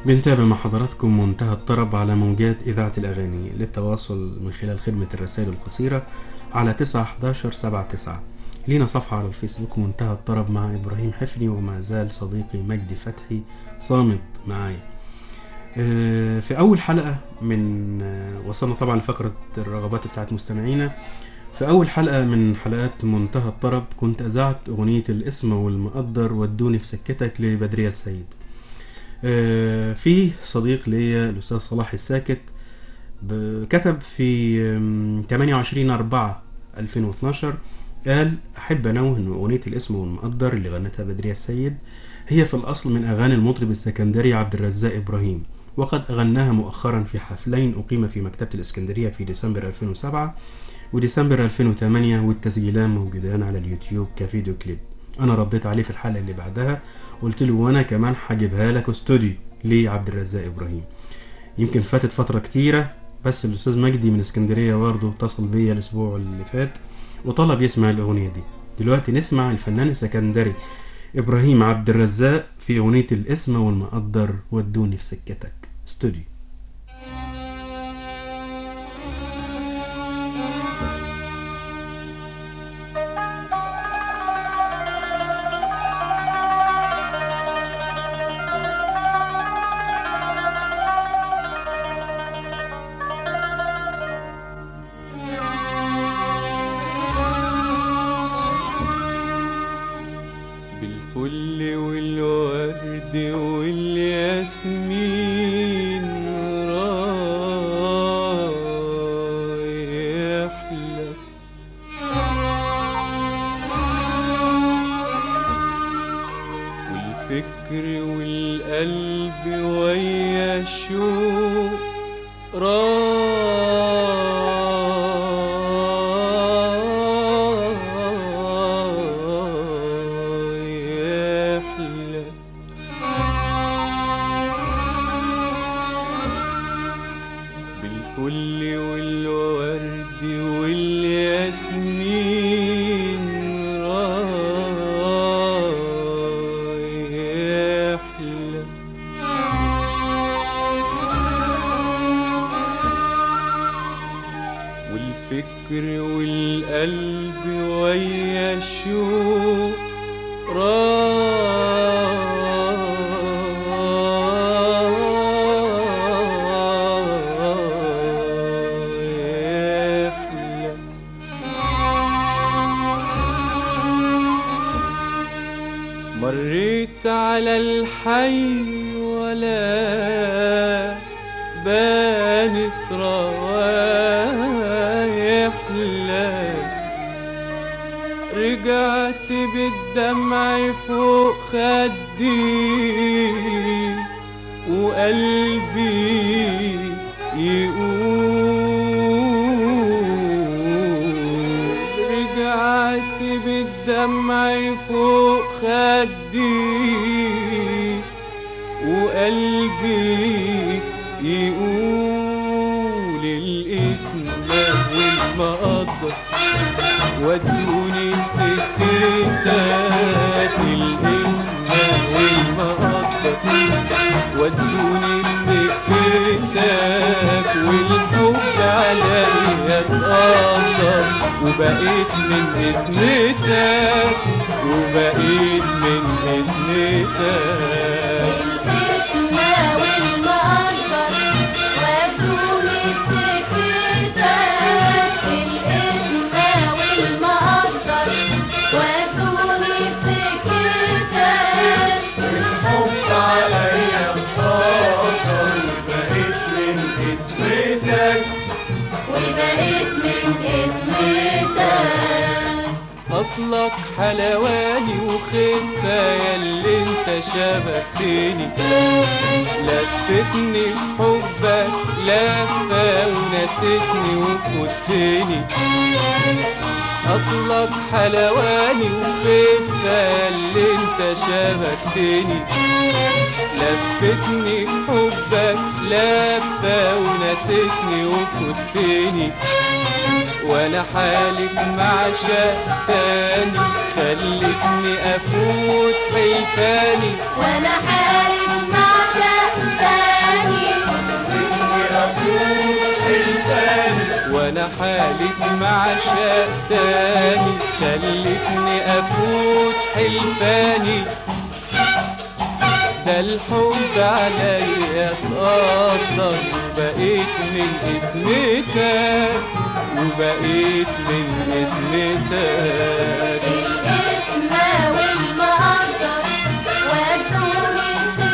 بنتابع مع حضراتكم منتهى الطرب على موجات إذاعة الأغاني. للتواصل من خلال خدمة الرسائل القصيرة على 911-79. لينا صفحة على الفيسبوك منتهى الطرب مع إبراهيم حفني، وما زال صديقي مجدي فتحي صامت معايا. في أول حلقة من وصلنا طبعا لفقرة الرغبات بتاعت مستمعينا. في أول حلقة من حلقات منتهى الطرب كنت أذعت أغنية الاسم والمقدر ودوني في سكتك لبدرية السيد. في صديق ليا الأستاذ صلاح الساكت كتب في 28/4/2012، قال: أحب أنوه أن أغنية الاسم والمقدر اللي غنتها بدرية السيد هي في الأصل من أغاني المطرب السكندري عبد الرزاق إبراهيم، وقد غناها مؤخرا في حفلين أقيم في مكتبة الإسكندرية في ديسمبر 2007 وديسمبر 2008، والتسجيلان موجودان على اليوتيوب كفيديو كليب. أنا رديت عليه في الحلقة اللي بعدها قلت له: وانا كمان هجيبها لك استوديو ليه عبد الرزاق ابراهيم. يمكن فاتت فتره كتيره، بس الاستاذ مجدي من اسكندريه برضه اتصل بيا الاسبوع اللي فات وطلب يسمع الاغنيه دي. دلوقتي نسمع الفنان السكندري ابراهيم عبد الرزاق في اغنيه الاسم والمقدر ودوني في سكتك استوديو. بالفل والورد والياسمين رايح لك، والفكر والقلب ويا الشوق بالفل والورد والياسمين رايح لك، والفكر والقلب ويا الشوق مريت على الحي ولا بانت روايح لك، رجعت بالدمع فوق خدي وقلبي يقول، رجعت بالدمع فوق خدي وقلبي يقول، الاسم والمقدر ودوني بسكتك، الاسم والمقدر ودوني بسكتك، والحب عليا اتقدر وبقيت من اسمتك، وبقيت من اسمتك. الاسم والمقدر ودوني بسكتك، الاسم والمقدر ودوني بسكتك، الحب عليا اتقدر وبقيت من اسمتك، وبقيت من اسمتك. اصلك حلواني وخفة ياللي انت شبكتني، لفتني بحبك لفة ونسيتني وفوتني، اصلك حلواني وخفة ياللي انت شبكتني، لفتني بحبك لفة ونسيتني وفوتني، وانا حالك مع شاق تاني خلتني افوت حيتاني، وانا حالف مع شاق تاني حالك مع شاق تاني خلتني افوت حلفاني. ده الحب عليا اتقدر وبقيت من اسمتك وبقيت من اسمتك. الاسم والمقدر ودوني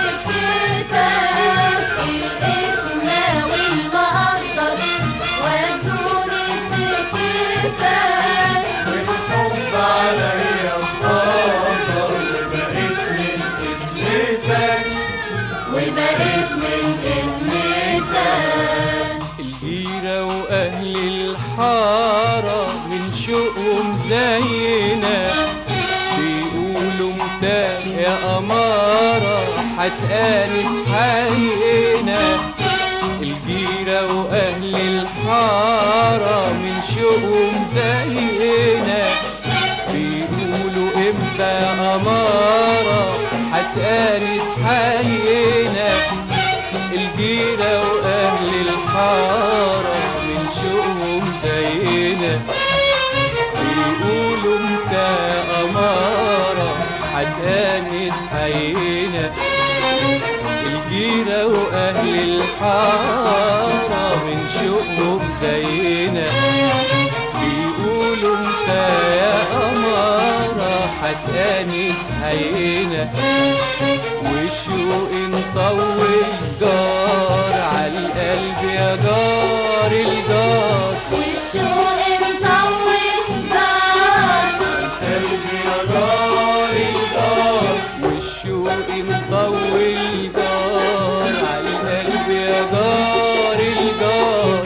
سكتك. الاسم والمقدر ودوني سكتك. والحب عليا اتقدر وبقيت من اسمتك وبقيت من اسمتك. الجيرة وأهل الحارة من شوقهم زينا بيقولوا متى يا أمارة هتآنس حينا. الجيرة وأهل الحارة من شوقهم زينا بيقولوا امتى يا أمارة هتآنس حينا. الجيرة وأهل الحارة من شوقهم زينا بيقولوا متى يا أمارة هتآنس حينا. الجيرة وأهل الحارة من شوقهم زينا بيقولوا متى يا أمارة هتآنس حينا. والشوق مطول جار عالقلب يا جار الجار. والشوق مطول جار القلب يا جار الجار. والشوق مطول جار عالقلب يا جار الجار.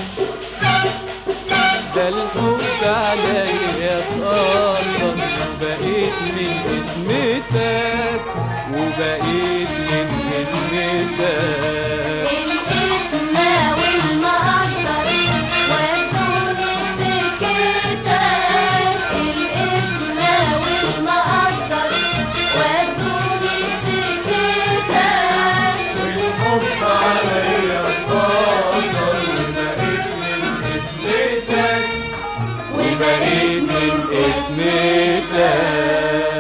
ده الحب عليا اتقدر وبقيت من اسمتك وبقيت من اسمتك. الاسم والمقدر ودوني سكتك. الاسم والمقدر ودوني سكتك. والحب عليا اتقدر وبقيت من اسمتك وبقيت من اسمتك.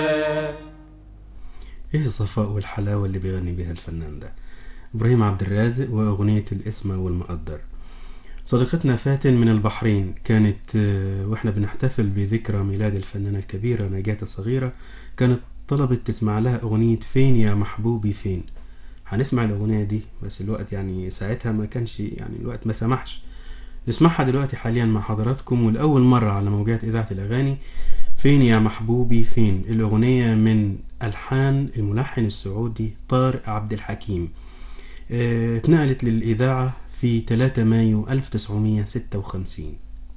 ايه الصفاء والحلاوة اللي بيغني بيها الفنان ده إبراهيم عبد الرازق وأغنية الاسم والمقدر. صديقتنا فاتن من البحرين كانت واحنا بنحتفل بذكرى ميلاد الفنانة الكبيرة نجاة الصغيرة كانت طلبت تسمع لها أغنية فين يا محبوبي فين. هنسمع الأغنية دي بس الوقت يعني ساعتها ما كانش يعني الوقت ما سمحش نسمعها دلوقتي حاليا مع حضراتكم والأول مرة على موجات إذاعة الأغاني. فين يا محبوبي فين الأغنية من ألحان الملحن السعودي طارق عبد الحكيم. اتنقلت للإذاعة في 3 مايو 1956.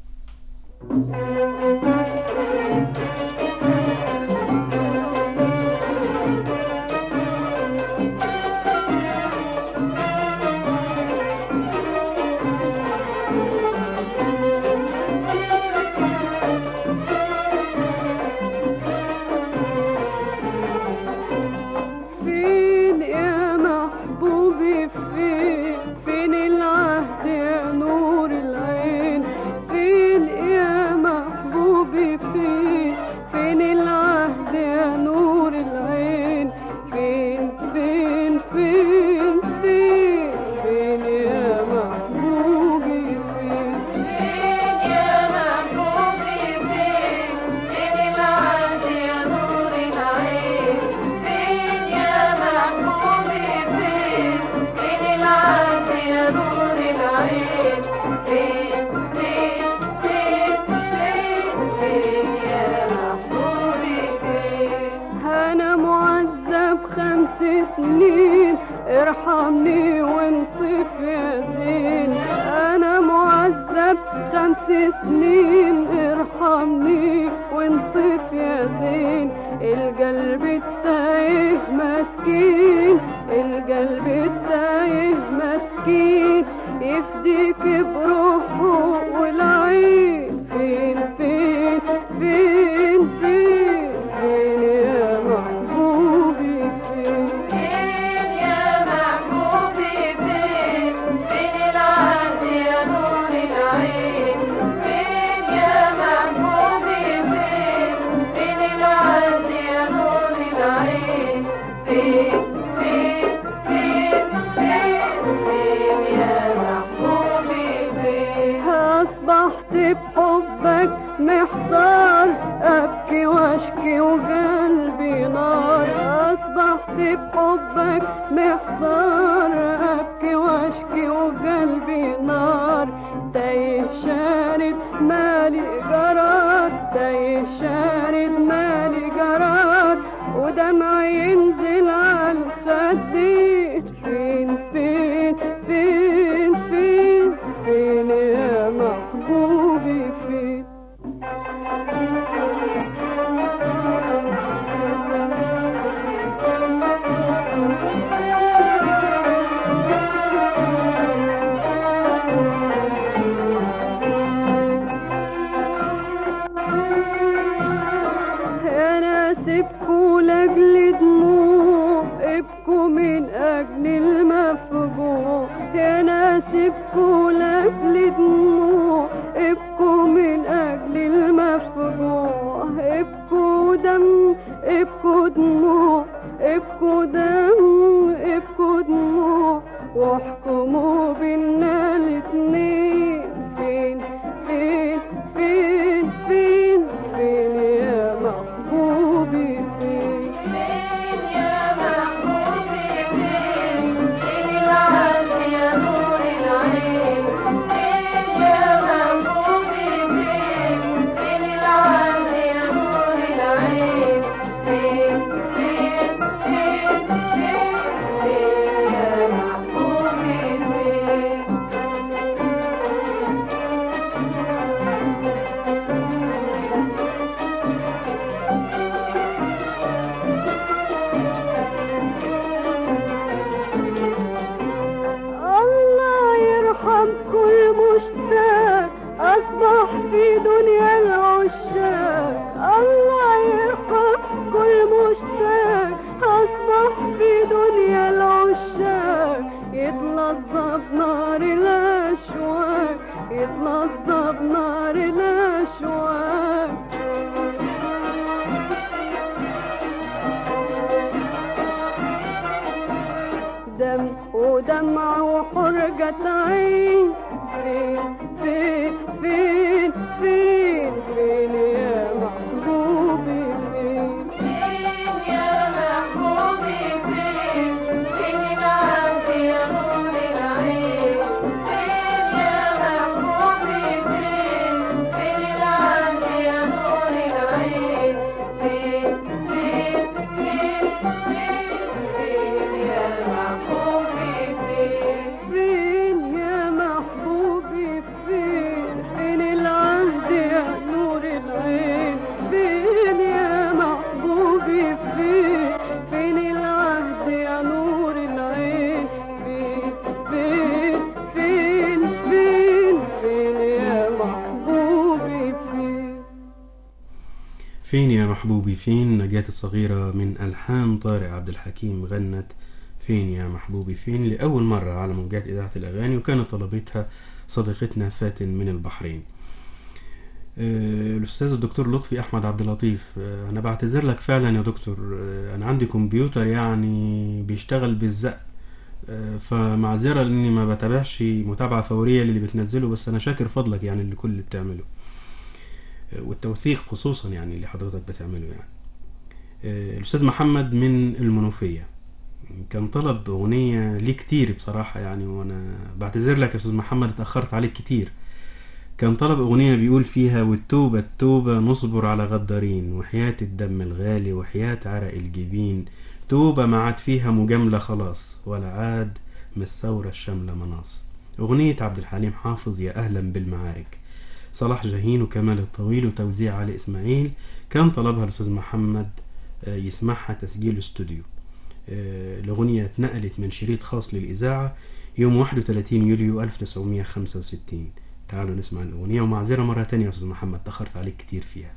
فين يا محبوبي فين فين العهد يا نور العين. فين يا محبوبي فين فين العهد يا نور العين. فين فين فين فين فين يا محبوبي فين. فين يا محبوبي فين فين العهد يا نور العين. فين يا محبوبي فين فين العهد يا نور العين. فين فين فين فين فين يا محبوبي فين. أنا معذب 5 سنين ارحمني وانصف يا زين. أنا معذب 5 سنين ارحمني وانصف يا زين. القلب التايه مسكين القلب التايه مسكين يفديك بروحه والعين. فين فين فين فين فين يا محبوبي فين. فين يا محبوبي فين فين العهد يا نور العين. فين أصبحت بحبك محتار أبكي وأشكي وقلبي نار. أصبحت بحبك محتار أبكي وأشكي وقلبي نار. تايه شارد مالي قرار، تايه شارد مالي قرار، ودمعي ينزل على الخدين. فين فين فين فين فين يا محبوبي فين؟ أنا سيبكوا لأجل دموع، ابكوا من أجل المفجوع. أنا سيبكوا لأجل دموع، ابكوا من أجل المفجوع. ابكوا دم، ابكوا دموع، ابكوا دم، ابكوا دموع، واحكموا بينا الاتنين. فين فين فين فين فين يا محبوبي فين؟ فين يا محبوبي فين؟ فين العهد يا نور العين؟ فين يا محبوبي فين؟ فين العهد يا نور العين؟ فين فين فين فين فين يا محبوبي فين؟ الله يرحم كل مشتاق أصبح في دنيا العشاق. الله يرحم كل مشتاق أصبح في دنيا العشاق. يتلظى بنار الأشواق، يتلظى بنار الأشواق. دم ودمع وحرقة عين. فين فين فين فين فين يا محبوبي فين؟ فين يا محبوبي فين؟ فين العهد يا نور العين؟ فين يا محبوبي فين؟ فين العهد يا نور العين؟ فين فين فين فين فين يا محبوبي فين؟ فين يا محبوبي فين؟ فين العهد يا نور العين؟ فين يا محبوبي فين؟ فين العهد يا نور العين؟ فين فين فين فين فين يا محبوبي فين؟ فين يا محبوبي فين، نجاة الصغيرة من ألحان طارق عبد الحكيم غنت فين يا محبوبي فين لأول مرة على موجات إذاعة الأغاني، وكانت طلبتها صديقتنا فاتن من البحرين. الأستاذ الدكتور لطفي أحمد عبد اللطيف، أنا بعتذر لك فعلا يا دكتور، أنا عندي كمبيوتر يعني بيشتغل بالزق، فمعذرة لأني ما بتابعش متابعة فورية للي بتنزله، بس أنا شاكر فضلك يعني لكل اللي بتعمله، والتوثيق خصوصا يعني اللي حضرتك بتعمله يعني. الأستاذ محمد من المنوفية كان طلب أغنية ليه كتير بصراحة يعني، وأنا بعتذر لك يا أستاذ محمد اتأخرت عليك كتير. كان طلب أغنية بيقول فيها: والتوبة التوبة نصبر على غدارين، وحياة الدم الغالي وحياة عرق الجبين، توبة ما عاد فيها مجاملة خلاص، ولا عاد من الثورة الشاملة مناص. أغنية عبد الحليم حافظ يا أهلا بالمعارك، صلاح جاهين وكمال الطويل وتوزيع علي إسماعيل. كان طلبها الأستاذ محمد يسمعها تسجيل استوديو. الأغنية اتنقلت من شريط خاص للإذاعة يوم 31 يوليو 1965. تعالوا نسمع الأغنية، ومعذرة مرة تانية يا أستاذ محمد تأخرت عليك كتير فيها.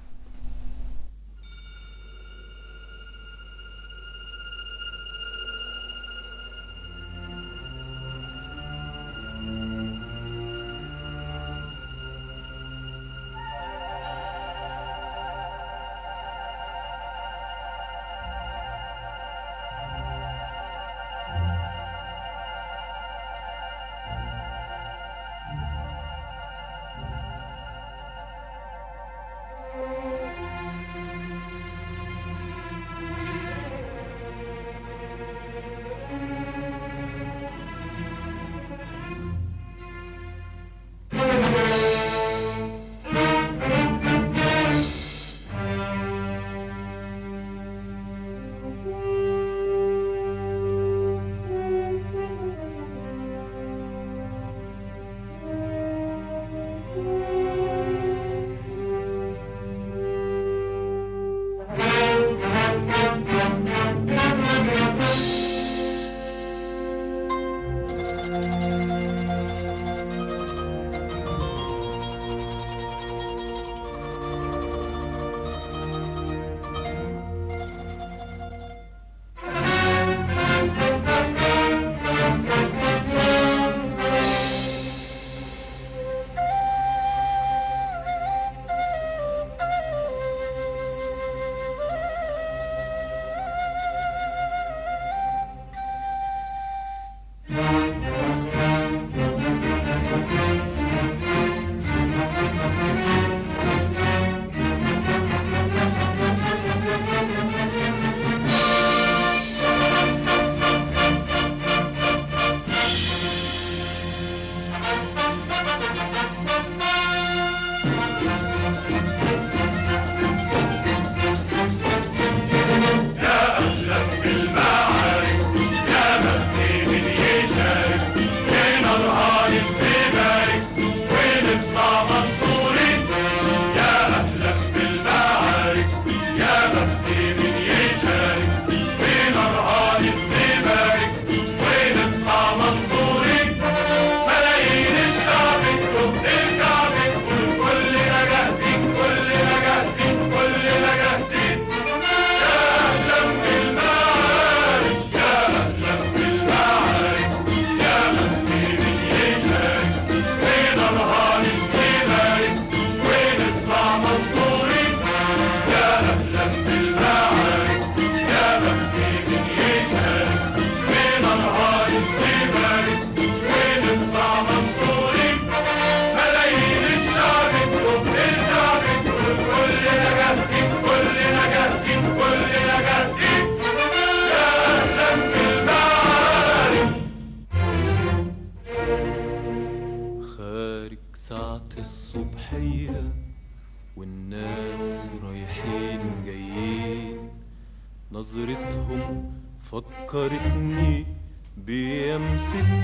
نظرتهم فكرتني بأيام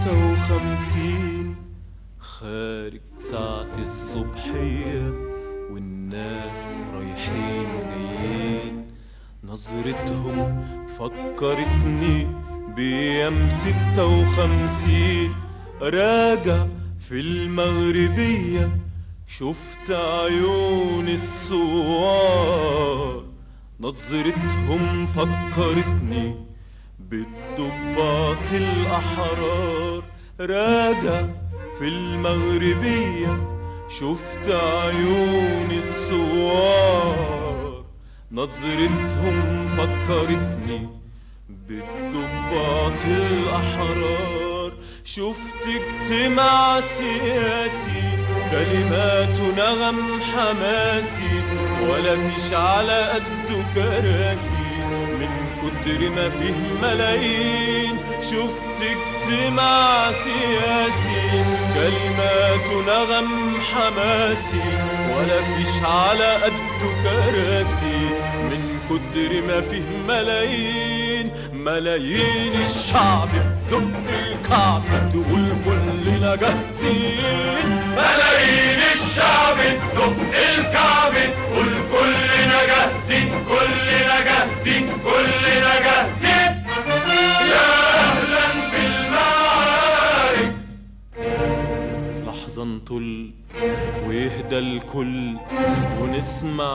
56 خارج ساعة الصبحية والناس رايحين جايين. نظرتهم فكرتني بأيام 56 راجع في المغربية شفت عيون الثوار. نظرتهم فكرتني بالضباط الأحرار راجع في المغربية شفت عيون الثوار. نظرتهم فكرتني بالضباط الأحرار. شفت اجتماع سياسي كلمات نغم حماسي ولا فيش على قده كراسي من كتر ما فيه ملايين. شفت اجتماع سياسي كلمات نغم حماسي ولا فيش على قده كراسي من كتر ما فيه ملايين. ملايين الشعب بدق الكعبة تقول كلنا جاهزين. ملايين الشعب بدق الكعبة تقول كلنا جاهزين كلنا جاهزين كلنا جاهزين. يا أهلا بالمعارك. في لحظة نطل ويهدى الكل ونسمع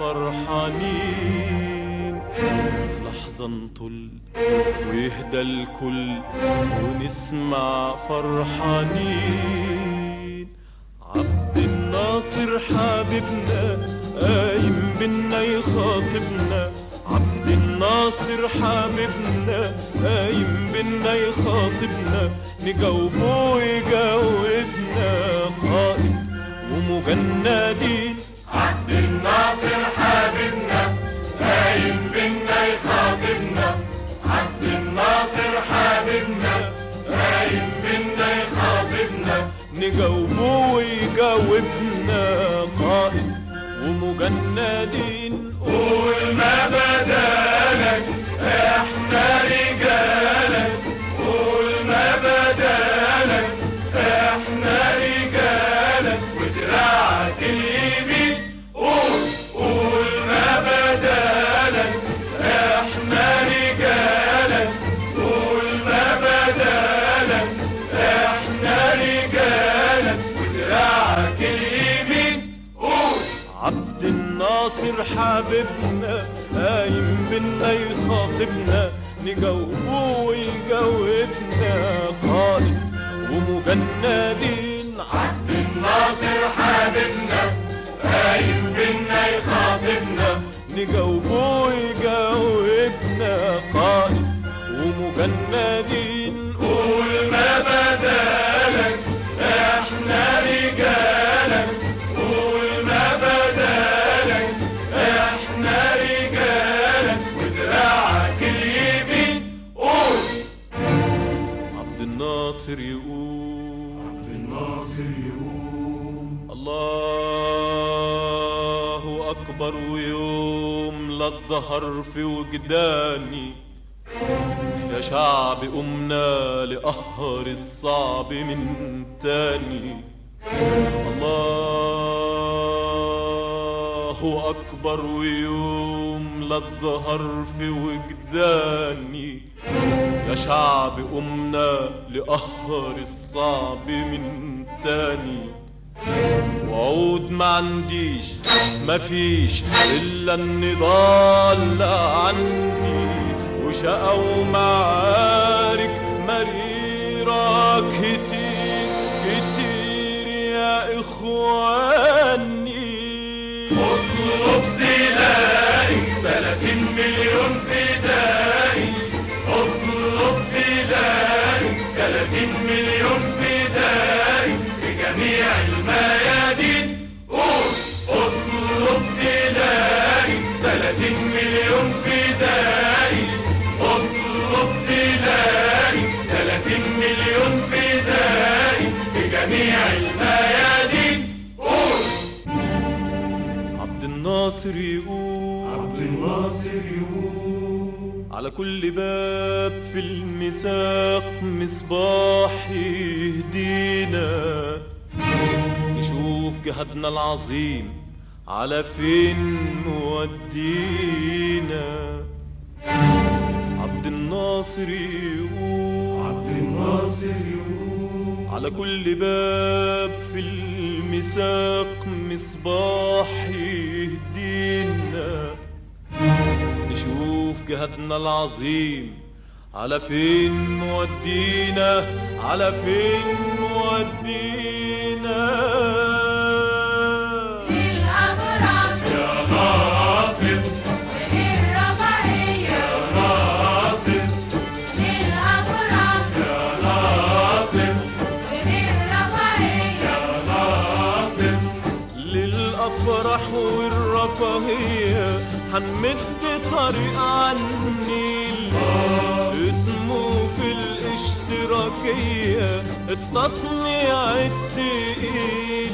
فرحانين. في لحظة نطل ويهدى الكل ونسمع فرحانين. عبد الناصر حبيبنا قايم بينا يخاطبنا. عبد الناصر حبيبنا قايم بينا يخاطبنا. نجاوبه ويجاوبنا قائد ومجندين. عبد الناصر حبيبنا قايم بينا يخاطبنا. عبد الناصر حبيبنا قايم بينا يخاطبنا. نجاوبه ويجاوبنا قائد ومجندين. قول ما بدالك احنا رجالك. قول ما بدالك احنا رجالك ودراعك اليمين. قول ما بدالك احنا رجالك. قول ما بدالك احنا رجالك ودراعك اليمين. عبد الناصر حبيبنا قايم بينا يخاطبنا. نجاوبه ويجاوبنا قائد ومجندين. عبد الناصر حبيبنا قايم بينا يخاطبنا. نجاوبه ويجاوبنا قائد ومجندين. قول ما بدالك احنا رجالك. قول ما بدالك احنا رجالك ودراعك اليمين. عبد الناصر يقول. عبد الناصر يقول. الله أكبر ويوم لا الظهر في وجداني. يا شعب قمنا لقهر الصعب من تاني. الله أكبر ويوم لا الظهر في وجداني. يا شعب قمنا لقهر الصعب من تاني. وعود ما عنديش مفيش إلا النضال عندي. وشقى ومعارك مريرة كتير كتير يا إخواني. اطلب تلاقي 30 مليون فدائي. اطلب تلاقي 30 مليون فدائي في جميع الميادين. اطلب تلاقي 30 مليون فدائي. اطلب تلاقي 30 مليون فدائي في جميع الميادين. على كل باب في المساق مصباح يهدينا نشوف جهادنا العظيم على فين مودينا. عبد الناصر يقول على كل باب في المساق مصباح يهدينا نشوف جهادنا العظيم على فين مودينا على فين مودينا. للأبرار يا ناصر وللرباعية يا ناصر للأبرار يا ناصر وللرباعية يا ناصر للأفراح والرفاهية حنمد طريق عني اسمه في الاشتراكية التصنيع التقيل.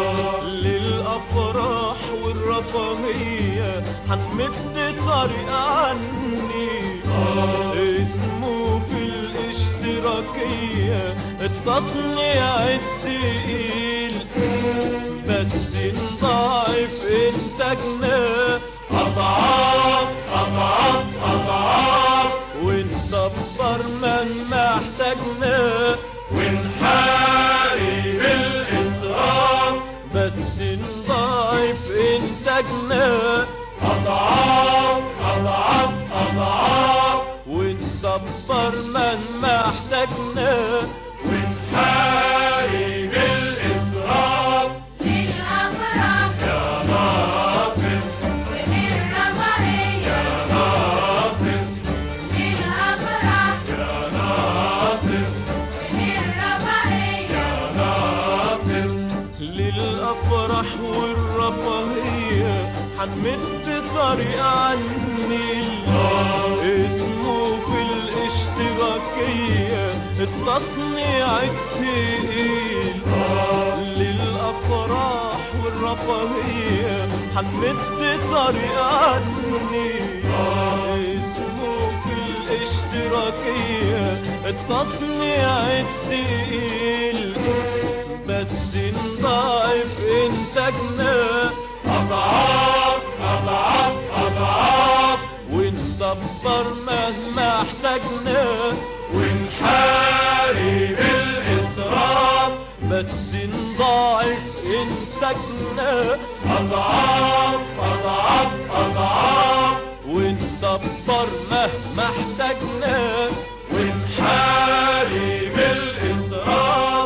للأفراح والرفاهية حنمد طريق عني اسمه في الاشتراكية التصنيع التقيل. بس نضاعف انتاجنا أضعاف أضعاف أضعاف وندبر مهما احتاجنا ونحارب الإسراف. بس نضاعف انتاجنا أضعاف أضعاف أضعاف وندبر مهما احتاجنا ونحارب الإسراف. للأبرار يا ناصر وللرباعية يا ناصر للأبرار يا ناصر وللرباعية يا ناصر للأفراح والرفاهية حنمد طريق عني اسمه في الاشتراكية التصنيع التقيل. للأفراح والرفاهية حنمد طريق عني اسمه في الاشتراكية التصنيع التقيل. بس نضاعف انتاجنا أضعاف أضعاف أضعاف وندبر مهما احتاجنا ونحارب الإسراف. بس نضاعف انتاجنا أضعاف أضعاف أضعاف وندبر مهما احتاجنا ونحارب الإسراف.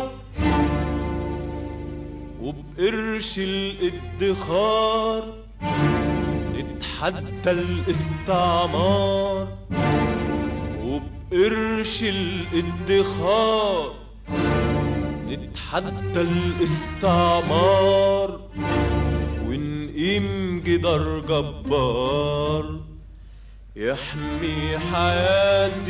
وبقرش الادخار نتحدى الاستعمار. وبقرش الادخار نتحدى الاستعمار ونقيم جدار جبار يحمي حياة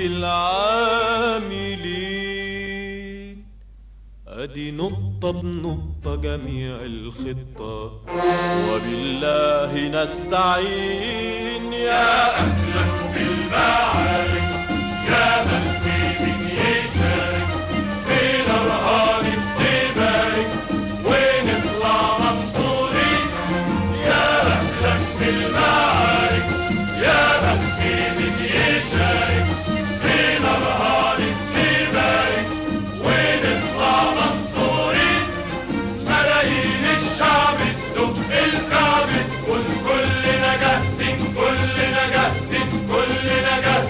العاملين. ادي نقطة بنقطة جميع الخطة وبالله نستعين. يا أهلا بالمعارك يا مسلمين يشارك في نهار استبارك ونطلع منصورين. يا أهلا بالمعارك يا مسلمين يشارك في نهار استبارك ونطلع منصورين. ملايين الشعب تدق الكعب تقول كلنا جاهزين كلنا جاهزين كلنا جاهزين.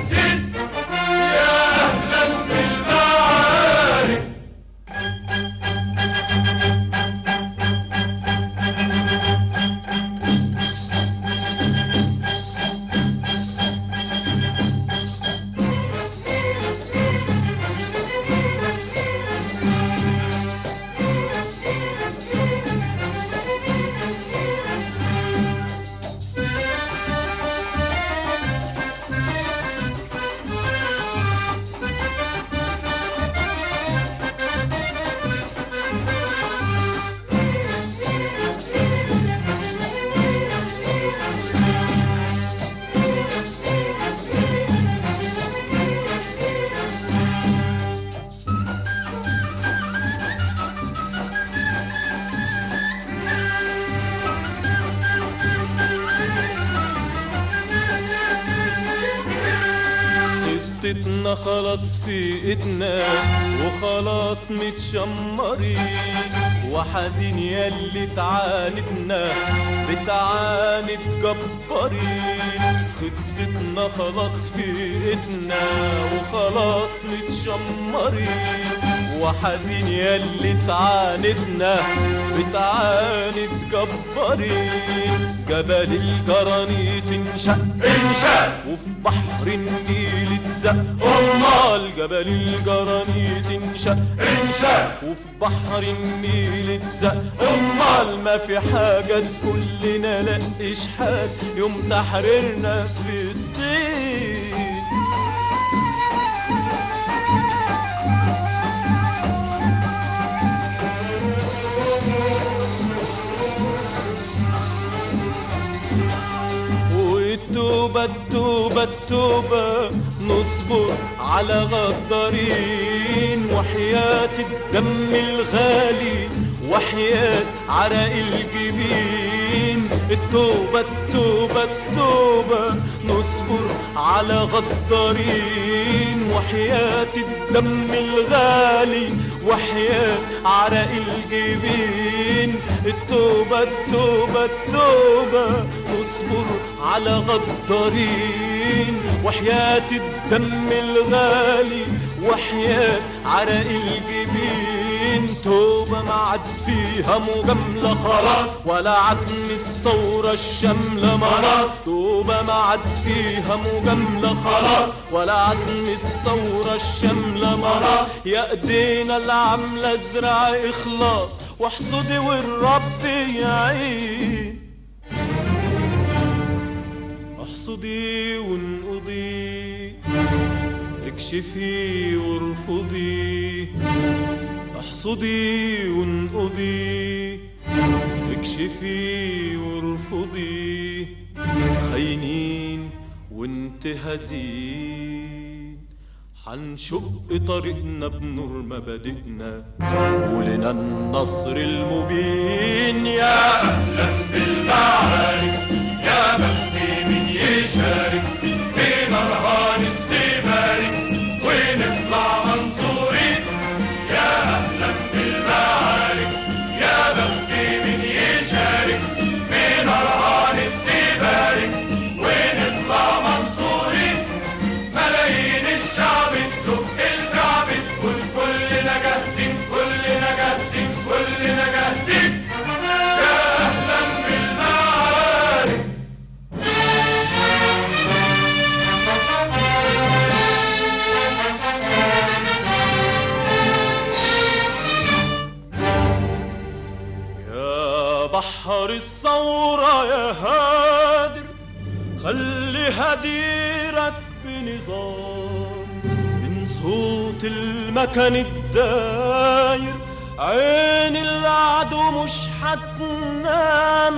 خطتنا خلاص في ايدنا وخلاص متشمرين، وحزين ياللي تعاندنا بتعاند جبارين. خطتنا خلاص في ايدنا وخلاص متشمرين، وحزين ياللي تعاندنا بتعاند جبارين. جبل الجرانيت انشق وفي بحر النيل اتزق، امال جبل الجرانيت انشق وفي بحر النيل اتزق، امال ما في حاجه تقول لنا لا اشحات يوم تحريرنا فلسطين. التوبة التوبة نصبر على غدارين، وحياة الدم الغالي وحياة عرق الجبين. التوبة التوبة التوبة نصبر على غدارين، وحياة الدم الغالي وحياة عرق الجبين. التوبة التوبة التوبة نصبر على غدارين، وحياة الدم الغالي وحياة عرق الجبين. توبة ما عاد فيها مجاملة خلاص، ولا عدم الثورة الشاملة مناص. توبة ما عاد فيها مجاملة خلاص، ولا عدم الثورة الشاملة مناص. يا ايدينا العاملة ازرع اخلاص واحصدي والرب يعين. احصدي وانقضي، اكشفي وارفضي. احصدي وانقضي، اكشفي وارفضي. خاينين وانتهازين، حنشق طريقنا بنور مبادئنا ولنا النصر المبين. يا أهلا بالمعارك، يا بختي من يشارك في نهران استبارك ونطلع منصورين. يا أهلا بالمعارك، يا بختي من يشارك في نهران استبارك ونطلع منصورين. ملايين الشعب تدق الكعب تقول كلنا جاهزين، كلنا جاهزين، كلنا جاهزين. يا أهلا بالمعارك. يا بحر الثورة يا هادر، خلي هديرك بنظام من صوت المكان الداير. عين العدو مش هتنام.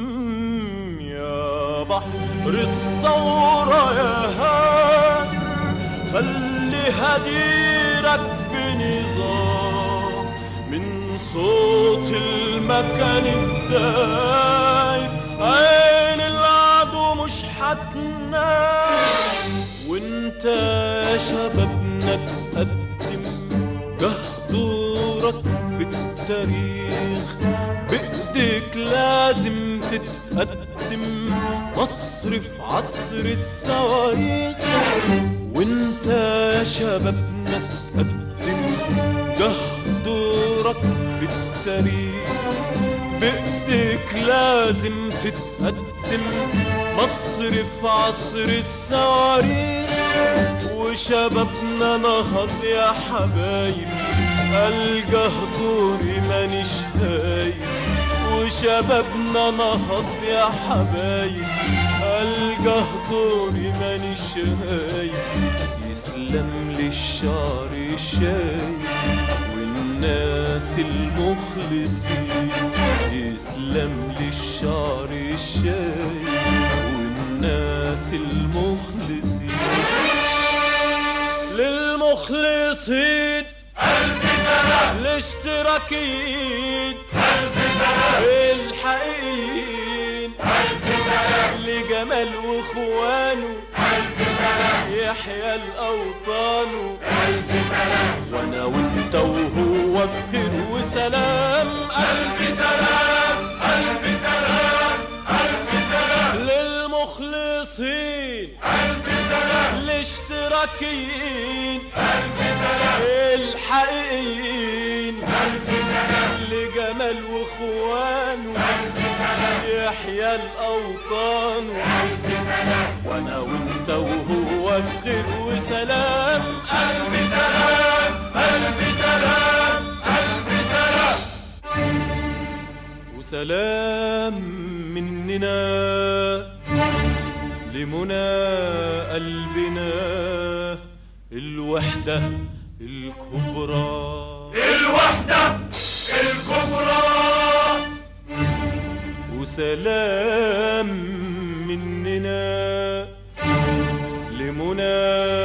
يا بحر الثورة يا هادر، خلي هديرك بنظام من صوت المكان الداير. عين العدو مش هتنام. وانت يا شبابنا تقدم جهدورك في التاريخ، بايديك لازم تتقدم مصر في عصر الصواريخ. وانت يا شبابنا تقدم جهدورك في التاريخ، بايديك لازم تتقدم مصر في عصر الصواريخ. وشبابنا نهض يا حبايب، الجهدوري مانيش هايب. وشبابنا نهض يا حبايب، الجهدوري مانيش هايب. يسلم للشعر الشايب والناس المخلصين. يسلم للشعر الشايب والناس المخلصين. للمخلصين ألف سلام، للاشتراكيين ألف سلام، الحقيقيين ألف سلام، لجمال واخوانه ألف سلام، يا يحيى الأوطان. ألف سلام وأنا وأنت وهو بخير وسلام. ألف سلام ألف سلام ألف سلام للمخلصين. ألف سلام للاشتراكيين. ألف سلام الحقيقيين. ألف سلام لجمال وإخوانه. ألف سلام يحيى الأوطان. ألف سلام وأنا وأنت وهو بخير وسلام. ألف سلام ألف سلام ألف سلام وسلام مننا لمنى قلبنا الوحدة الكبرى. الوحدة الكبرى وسلام مننا لمنى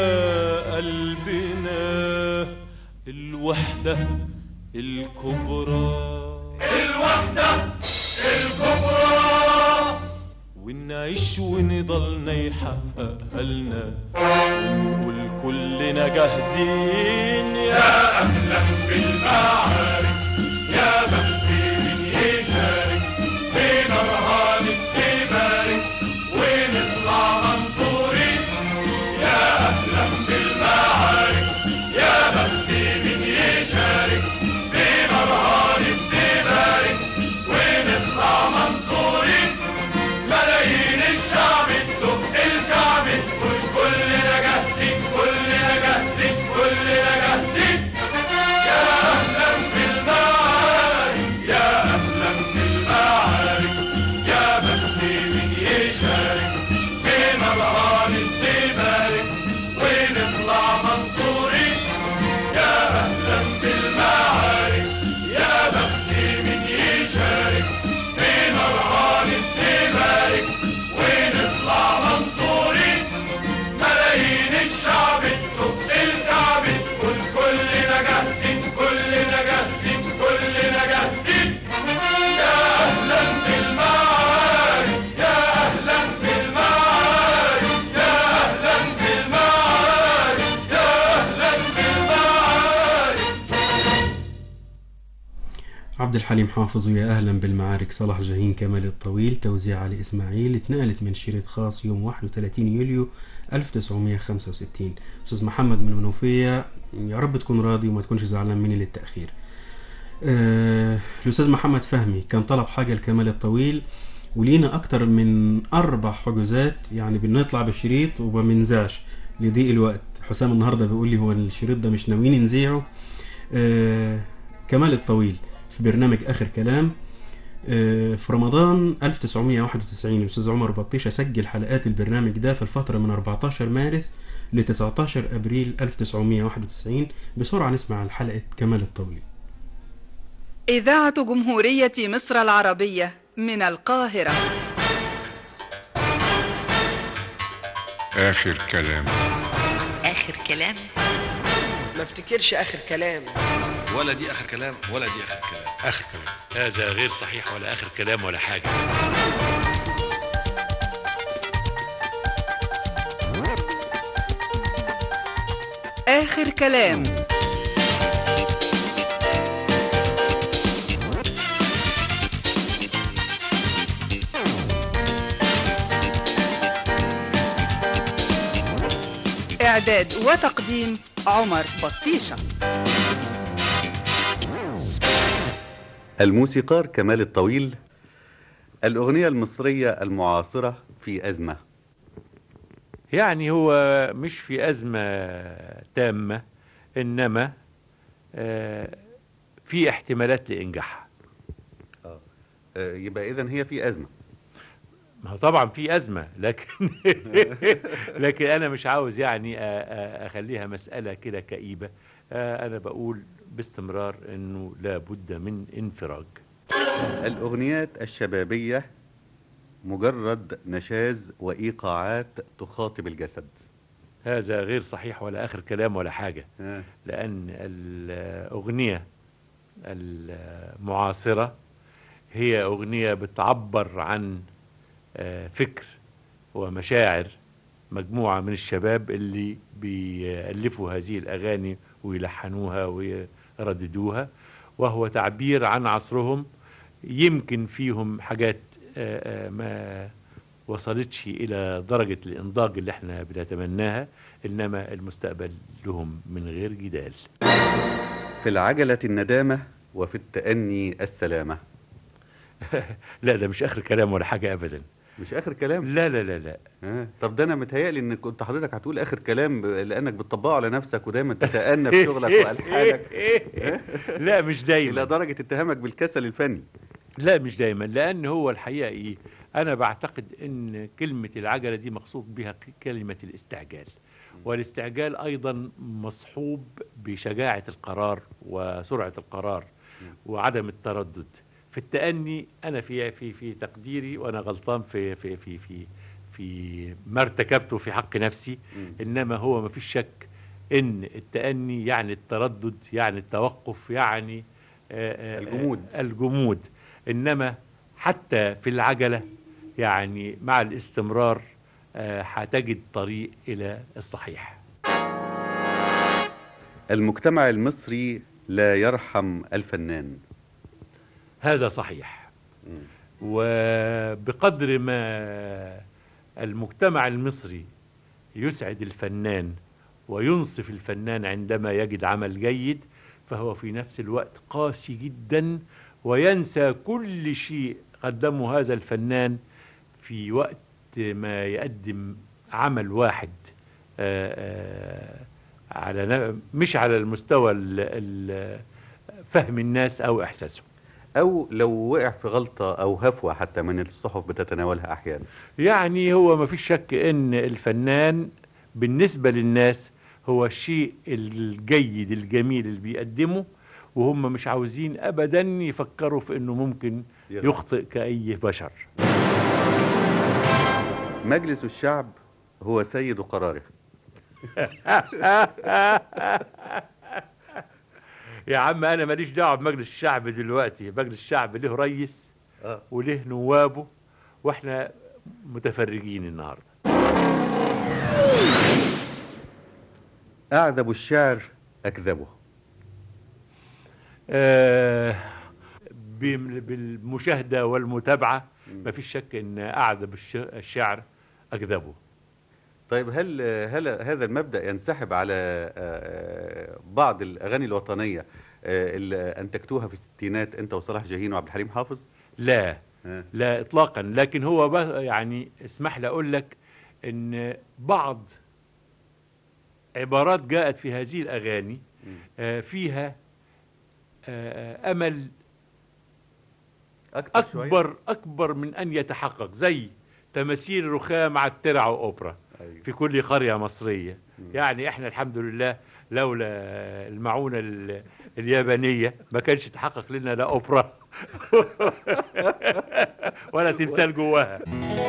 قلبنا الوحدة الكبرى. الوحدة الكبرى ونعيش ونضلنا يحققها لنا ونقول كلنا جاهزين. يا أهلا بالمعارك يا بختي من يشارك فينا رهان استبارك ونطلع منصورين. يا أهلا بالمعارك يا بختي من يشارك فينا رهان استبارك ونطلع منصورين. ملايين الشعب تدق الكعب تقول كلنا جاهزين كلنا جاهزين كلنا جاهزين. يا أهلا بالمعارك يا أهلا بالمعارك يا بختي من يشارك فينا رهان استبارك ونطلع منصورين. يا أهلا بالمعارك يا بختي من يشارك فينا رهان استبارك ونطلع منصورين. ملايين الشعب تدق الكعب تقول كلنا جاهزين كلنا جاهزين كلنا جاهزين. يا أهلا بالمعارك يا أهلا بالمعارك يا أهلا بالمعارك يا أهلا بالمعارك. عبد الحليم حافظ ويا أهلا بالمعارك. صلاح جاهين كمال الطويل. توزيع علي إسماعيل. اتنقلت من شريط خاص يوم 31 يوليو 1965. أستاذ محمد من المنوفية، يا رب تكون راضي وما تكونش زعلان مني للتأخير. الأستاذ محمد فهمي كان طلب حاجة لكمال الطويل ولينا أكتر من 4 حجوزات، يعني بنطلع بالشريط وما بننزعش لضيق الوقت. حسام النهاردة بيقول لي هو الشريط ده مش ناويين نذيعه. كمال الطويل في برنامج آخر كلام في رمضان 1991 الأستاذ عمر بطيشة سجل حلقات البرنامج ده في الفترة من 14 مارس ل 19 أبريل 1991. بسرعة نسمع الحلقة كمال الطويل. إذاعة جمهورية مصر العربية من القاهرة. آخر كلام. آخر كلام. ما افتكرش آخر كلام. ولا دي آخر كلام ولا دي آخر كلام. آخر كلام. هذا غير صحيح ولا آخر كلام ولا حاجة. آخر كلام. إعداد وتقديم عمر بطيشة. الموسيقار كمال الطويل. الأغنية المصرية المعاصرة في أزمة. يعني هو مش في أزمة تامة، إنما في احتمالات لإنجاحها. يبقى إذن هي في أزمة. ما هو طبعا في أزمة، لكن لكن أنا مش عاوز يعني أخليها مسألة كده كئيبة. أنا بقول باستمرار إنه لابد من انفراج. الأغنيات الشبابية مجرد نشاز وإيقاعات تخاطب الجسد. هذا غير صحيح ولا آخر كلام ولا حاجة. لأن الأغنية المعاصرة هي أغنية بتعبر عن فكر ومشاعر مجموعة من الشباب اللي بيألفوا هذه الأغاني ويلحنوها ويرددوها، وهو تعبير عن عصرهم. يمكن فيهم حاجات ما وصلتش إلى درجة الإنضاج اللي احنا بنتمناها، إنما المستقبل لهم من غير جدال. في العجلة الندامة وفي التأني السلامة. لا ده مش آخر كلام ولا حاجة أبدا. مش آخر كلام؟ لا لا لا لا. طب ده أنا متهيألي إن كنت حضرتك هتقول آخر كلام لأنك بتطبقه على نفسك ودايما تتأنى في شغلك وألحانك. لا مش دايما. إلى درجة اتهامك بالكسل الفني. لا مش دايما، لأن هو الحقيقة إيه، أنا بعتقد إن كلمة العجلة دي مقصود بها كلمة الاستعجال، والاستعجال أيضا مصحوب بشجاعة القرار وسرعة القرار وعدم التردد. في التأني أنا في تقديري، وأنا غلطان في ما ارتكبته في حق نفسي، إنما هو ما فيش شك إن التأني يعني التردد، يعني التوقف، يعني الجمود. إنما حتى في العجلة يعني مع الاستمرار هتجد طريق إلى الصحيح. المجتمع المصري لا يرحم الفنان. هذا صحيح. وبقدر ما المجتمع المصري يسعد الفنان وينصف الفنان عندما يجد عمل جيد، فهو في نفس الوقت قاسي جدا وينسى كل شيء قدمه هذا الفنان في وقت ما يقدم عمل واحد مش على المستوى فهم الناس أو إحساسهم، أو لو وقع في غلطة أو هفوة حتى من الصحف بتتناولها أحيانا. يعني هو ما فيش شك إن الفنان بالنسبة للناس هو الشيء الجيد الجميل اللي بيقدمه، وهم مش عاوزين أبدا يفكروا في إنه ممكن يخطئ كأي بشر. مجلس الشعب هو سيد قراره. يا عم أنا ماليش دعوة بمجلس الشعب دلوقتي. مجلس الشعب له رئيس وله نوابه، وإحنا متفرجين النهاردة. أعذب الشعر أكذبه. بالمشاهدة والمتابعة ما فيش شك أن أعذب الشعر أكذبه. طيب هل هذا المبدأ ينسحب على بعض الأغاني الوطنية اللي أنتجتوها في الستينات أنت وصلاح جاهين وعبد الحليم حافظ؟ لا لا إطلاقا. لكن هو يعني اسمح لي أقول لك أن بعض عبارات جاءت في هذه الأغاني فيها أمل أكبر من أن يتحقق، زي تماثيل رخام مع الترع وأوبرا في كل قرية مصرية. يعني احنا الحمد لله لولا المعونة اليابانية ما كانش تحقق لنا لا أوبرا ولا تمثال جواها.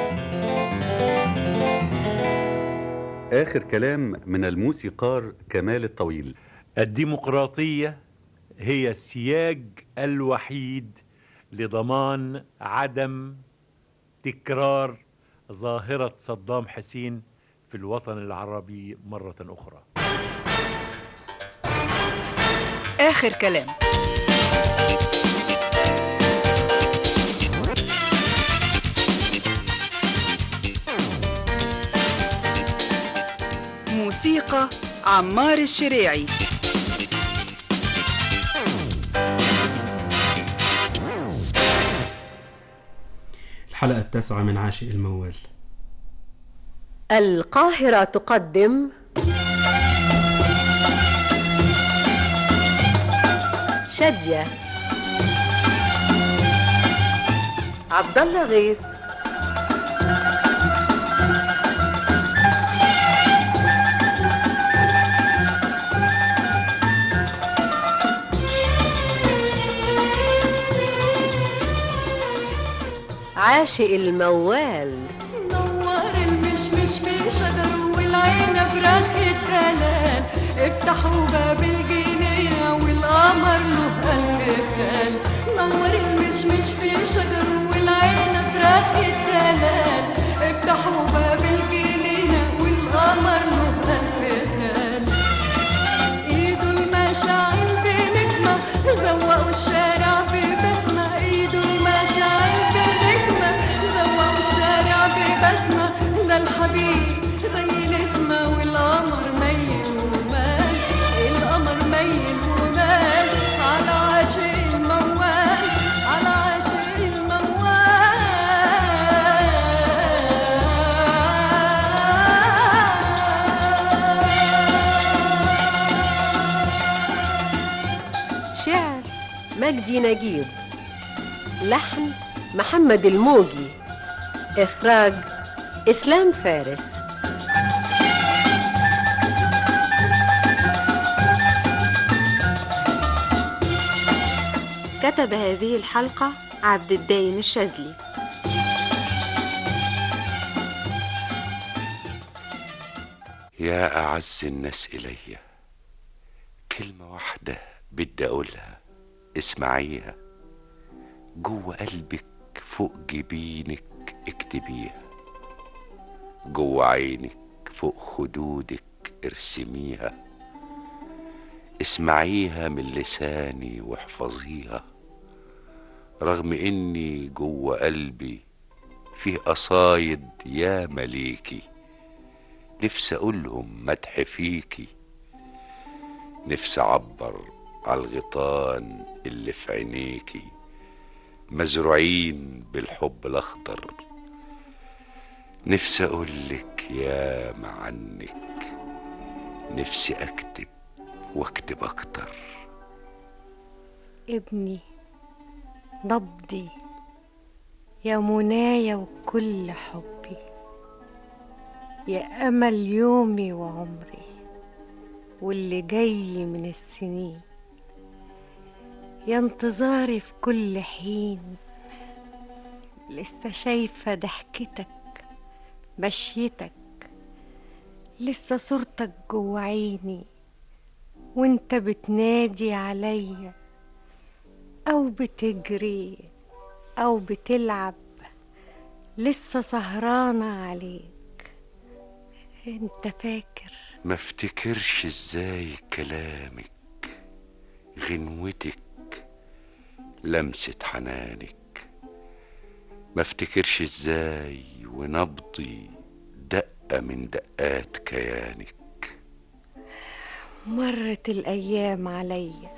آخر كلام من الموسيقار كمال الطويل. الديمقراطية هي السياج الوحيد لضمان عدم تكرار ظاهرة صدام حسين في الوطن العربي مرة أخرى. آخر كلام. موسيقى عمار الشريعي. الحلقة 9 من عاشق الموال. القاهرة تقدم شادية عبد الله غيث. عاشق الموال. نور المشمش في شجر والعنب رخ الدلال، افتحوا باب الجنينة والقمر له ألف خال. نور المشمش في شجر والعنب رخ الدلال، افتحوا باب الجنينة مجدي نجيب، لحن محمد الموجي، إخراج إسلام فارس. كتب هذه الحلقة عبد الدايم الشاذلي. يا أعز الناس إلي، كلمة واحدة بدي أقولها اسمعيها، جوه قلبك فوق جبينك اكتبيها، جوه عينك فوق خدودك ارسميها، اسمعيها من لساني واحفظيها، رغم اني جوه قلبي فيه قصايد يا مليكي، نفسي اقولهم مدح فيكي، نفسي اعبر عالغيطان اللي في عينيكي مزروعين بالحب الاخضر، نفسي اقولك يا معنك، نفسي اكتب واكتب اكتر. ابني نبضي يا منايا وكل حبي، يا امل يومي وعمري واللي جاي من السنين، يا انتظاري في كل حين، لسه شايفة ضحكتك مشيتك، لسه صورتك جوا عيني وانت بتنادي عليا، او بتجري او بتلعب، لسه سهرانة عليك. انت فاكر؟ ما افتكرش ازاي كلامك، غنوتك، لمسة حنانك، ما افتكرش ازاي ونبضي دقة من دقات كيانك. مرت الأيام عليا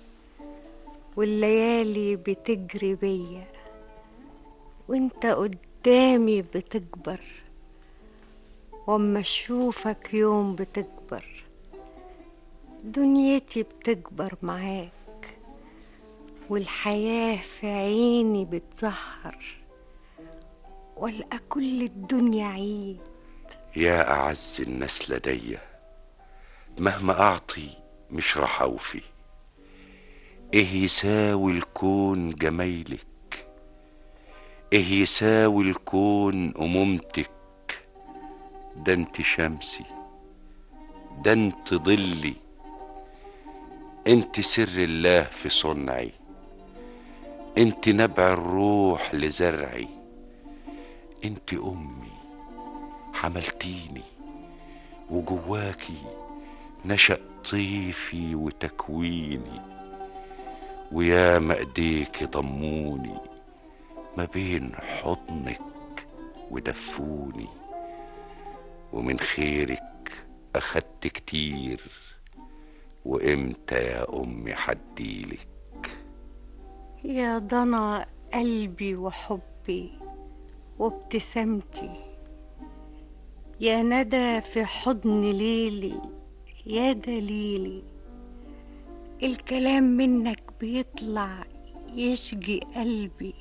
والليالي بتجري بيا، وانت قدامي بتكبر، واما اشوفك يوم بتكبر، دنيتي بتكبر معاك، والحياة في عيني بتزهر، والقى كل الدنيا عيد. يا أعز الناس لدي، مهما أعطي مش رح أوفي، إيه يساوي الكون جميلك، إيه يساوي الكون أمومتك، ده انت شمسي، ده انت ظلي، انت سر الله في صنعي، انت نبع الروح لزرعي، انت أمي حملتيني، وجواكي نشأ طيفي وتكويني، ويا ما ايديك ضموني ما بين حضنك ودفوني، ومن خيرك أخدت كتير، وإمتى يا أمي حديلك. يا ضنا قلبي وحبي وابتسامتي، يا ندى في حضن ليلي، يا دليلي، الكلام منك بيطلع يشجي قلبي،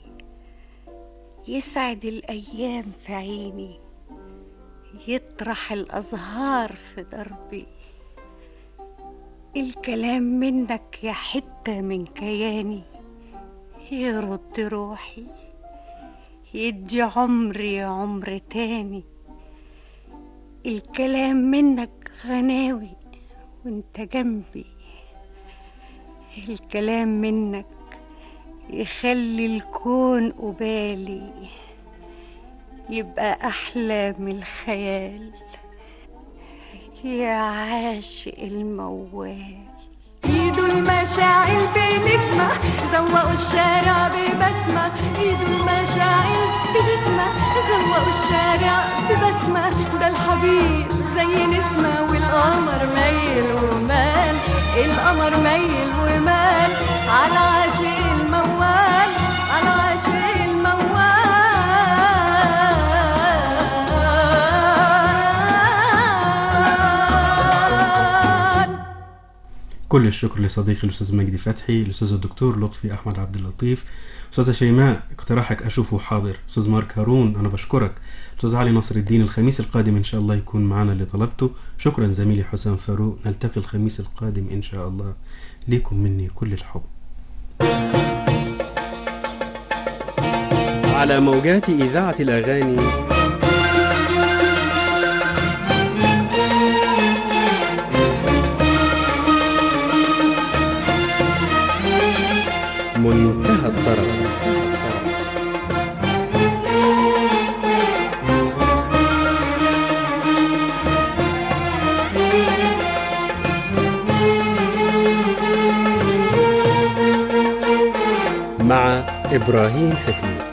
يسعد الأيام في عيني، يطرح الأزهار في دربي، الكلام منك يا حتة من كياني، يرد روحي، يدي عمري عمر تاني، الكلام منك غناوي وانت جنبي، الكلام منك يخلي الكون قبالي، يبقى أحلى من الخيال، يا عاشق الموال. ايدوا المشاعل بنجمة، زوقوا الشارع ببسمة، ايدوا المشاعل بنجمة، زوقوا الشارع ببسمة، ده الحبيب زي نسمة، والقمر ميل ومال، القمر ميل ومال، على عاشق الموال، على عاشق الموال. كل الشكر لصديقي الأستاذ مجدي فتحي، الأستاذ الدكتور لطفي أحمد عبد اللطيف، أستاذة شيماء اقتراحك أشوفه حاضر، أستاذ مارك هارون أنا بشكرك، أستاذ علي نصر الدين الخميس القادم إن شاء الله يكون معنا اللي طلبته، شكرا زميلي حسام فاروق، نلتقي الخميس القادم إن شاء الله، ليكم مني كل الحب. على موجات إذاعة الأغاني منتهى الطرب. مع إبراهيم حفيظ.